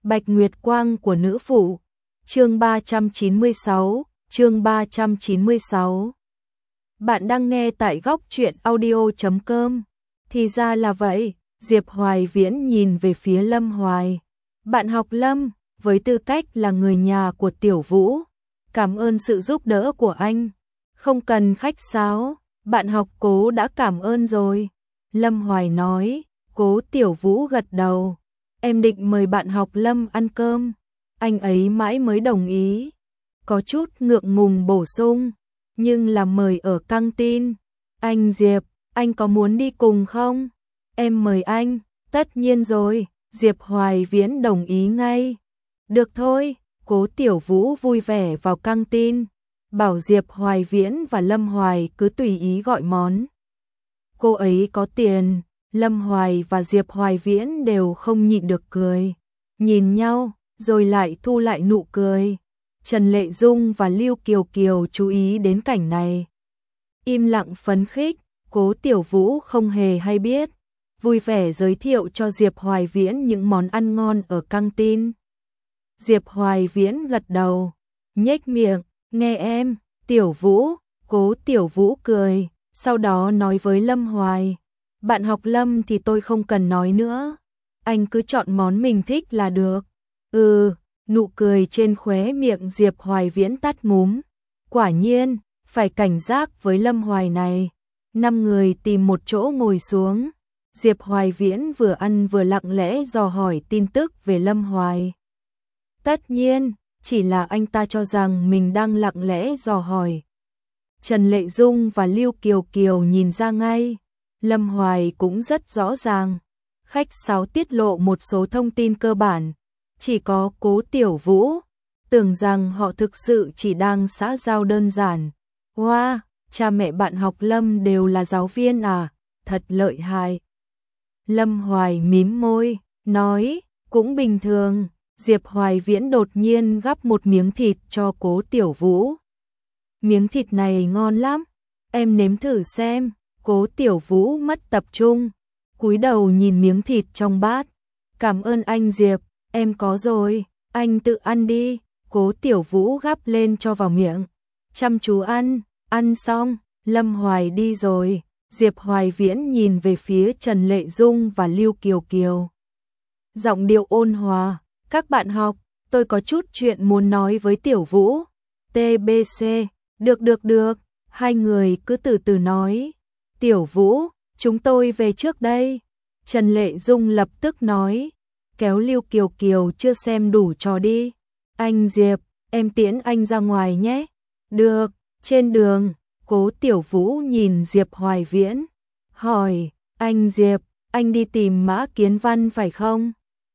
Bạch Nguyệt Quang của nữ phụ. Chương 396, chương 396. Bạn đang nghe tại góc truyện audio.com. Thì ra là vậy, Diệp Hoài Viễn nhìn về phía Lâm Hoài. Bạn học Lâm, với tư cách là người nhà của Tiểu Vũ, cảm ơn sự giúp đỡ của anh. Không cần khách sáo, bạn học Cố đã cảm ơn rồi. Lâm Hoài nói. Cố Tiểu Vũ gật đầu. Em định mời bạn học Lâm ăn cơm. Anh ấy mãi mới đồng ý. Có chút ngượng ngùng bổ sung. Nhưng là mời ở căng tin. Anh Diệp, anh có muốn đi cùng không? Em mời anh. Tất nhiên rồi. Diệp Hoài Viễn đồng ý ngay. Được thôi. Cố Tiểu Vũ vui vẻ vào căng tin. Bảo Diệp Hoài Viễn và Lâm Hoài cứ tùy ý gọi món. Cô ấy có tiền. Lâm Hoài và Diệp Hoài Viễn đều không nhịn được cười. Nhìn nhau, rồi lại thu lại nụ cười. Trần Lệ Dung và Lưu Kiều Kiều chú ý đến cảnh này. Im lặng phấn khích, Cố Tiểu Vũ không hề hay biết. Vui vẻ giới thiệu cho Diệp Hoài Viễn những món ăn ngon ở căng tin. Diệp Hoài Viễn gật đầu, nhếch miệng, nghe em, Tiểu Vũ. Cố Tiểu Vũ cười, sau đó nói với Lâm Hoài. Bạn học Lâm thì tôi không cần nói nữa. Anh cứ chọn món mình thích là được. Nụ cười trên khóe miệng Diệp Hoài Viễn tắt múm. Quả nhiên, phải cảnh giác với Lâm Hoài này. 5 người tìm một chỗ ngồi xuống. Diệp Hoài Viễn vừa ăn vừa lặng lẽ dò hỏi tin tức về Lâm Hoài. Tất nhiên, chỉ là anh ta cho rằng mình đang lặng lẽ dò hỏi. Trần Lệ Dung và Lưu Kiều Kiều nhìn ra ngay. Lâm Hoài cũng rất rõ ràng. Khách sáo tiết lộ một số thông tin cơ bản. Chỉ có Cố Tiểu Vũ tưởng rằng họ thực sự chỉ đang xã giao đơn giản. Wow, cha mẹ bạn học Lâm đều là giáo viên à? Thật lợi hại. Lâm Hoài mím môi, nói, cũng bình thường. Diệp Hoài Viễn đột nhiên gắp một miếng thịt cho Cố Tiểu Vũ. Miếng thịt này ngon lắm, em nếm thử xem. Cố Tiểu Vũ mất tập trung, cúi đầu nhìn miếng thịt trong bát. Cảm ơn anh Diệp, em có rồi, anh tự ăn đi. Cố Tiểu Vũ gắp lên cho vào miệng. Chăm chú ăn, ăn xong, Lâm Hoài đi rồi. Diệp Hoài Viễn nhìn về phía Trần Lệ Dung và Lưu Kiều Kiều. Giọng điệu ôn hòa, các bạn học, tôi có chút chuyện muốn nói với Tiểu Vũ. TBC, được, hai người cứ từ từ nói. Tiểu Vũ, chúng tôi về trước đây. Trần Lệ Dung lập tức nói, kéo Lưu Kiều Kiều chưa xem đủ trò đi. Anh Diệp, em tiễn anh ra ngoài nhé. Được, trên đường, Cố Tiểu Vũ nhìn Diệp Hoài Viễn, hỏi, anh Diệp, anh đi tìm Mã Kiến Văn phải không?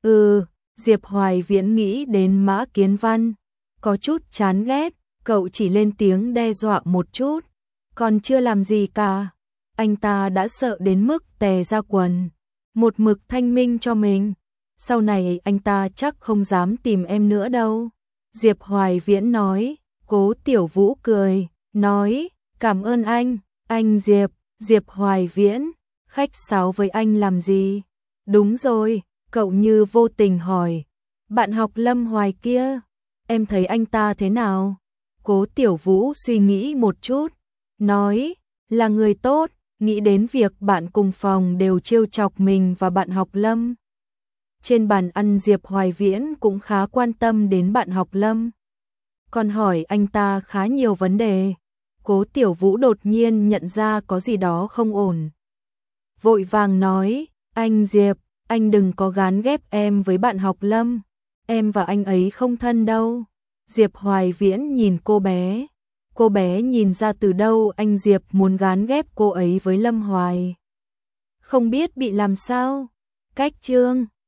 Diệp Hoài Viễn nghĩ đến Mã Kiến Văn, có chút chán ghét, cậu chỉ lên tiếng đe dọa một chút, còn chưa làm gì cả. Anh ta đã sợ đến mức tè ra quần, một mực thanh minh cho mình. Sau này anh ta chắc không dám tìm em nữa đâu. Diệp Hoài Viễn nói. Cố Tiểu Vũ cười, nói, cảm ơn anh Diệp. Diệp Hoài Viễn, khách sáo với anh làm gì? Đúng rồi, cậu như vô tình hỏi, bạn học Lâm Hoài kia, em thấy anh ta thế nào? Cố Tiểu Vũ suy nghĩ một chút, nói, là người tốt. Nghĩ đến việc bạn cùng phòng đều trêu chọc mình và bạn học Lâm. Trên bàn ăn Diệp Hoài Viễn cũng khá quan tâm đến bạn học Lâm. Còn hỏi anh ta khá nhiều vấn đề. Cố Tiểu Vũ đột nhiên nhận ra có gì đó không ổn. Vội vàng nói, anh Diệp, anh đừng có gán ghép em với bạn học Lâm. Em và anh ấy không thân đâu. Diệp Hoài Viễn nhìn cô bé. Cô bé nhìn ra từ đâu anh Diệp muốn gán ghép cô ấy với Lâm Hoài. Không biết bị làm sao. Cách chương